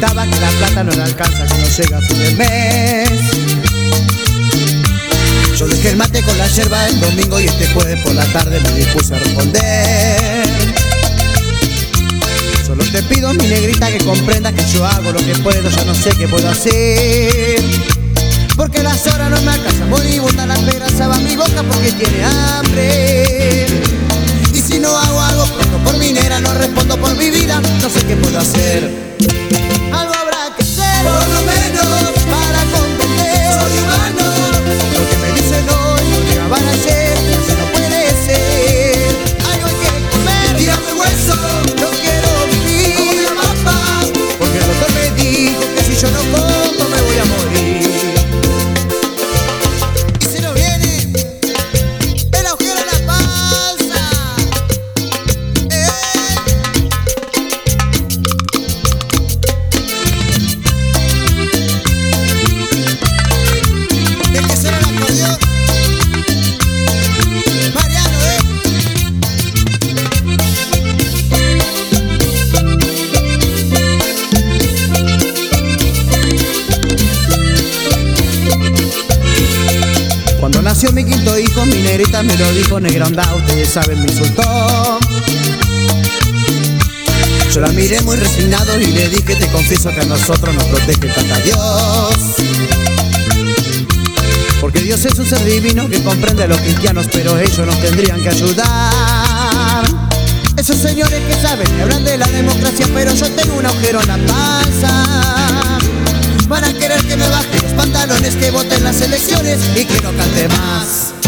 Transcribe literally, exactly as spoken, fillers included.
gritaba que la plata no le alcanza, que no llega a fin del mes. Yo dejé el mate con la yerba el domingo y este jueves por la tarde me dispuse a responder. Solo te pido, mi negrita, que comprenda que yo hago lo que puedo, ya no sé qué puedo hacer. Porque las horas no me alcanzan, moribunda la esperanza va a mi boca porque tiene hambre. Y si no hago algo pronto por mi nera, no respondo por mi vida, no sé qué puedo hacer. Algo habrá que hacer, por lo menos, para comprender. Soy humano, lo que me dicen hoy no llegaban ayer, así no puede ser. Algo hay que comer, tírame hueso, no quiero vivir como la papa, porque el doctor me dijo que si yo no como me voy a morir. Cuando nació mi quinto hijo, mi negrita me lo dijo: negra onda, ustedes saben, me insultó. Yo la miré muy resignado y le dije: te confieso que a nosotros nos protege tata Dios. Porque Dios es un ser divino que comprende a los cristianos, pero ellos nos tendrían que ayudar. Esos señores que saben que hablan de la democracia, pero yo tengo un agujero en la panza. Van a querer que me baje los pantalones, que voten las elecciones y que no cante más.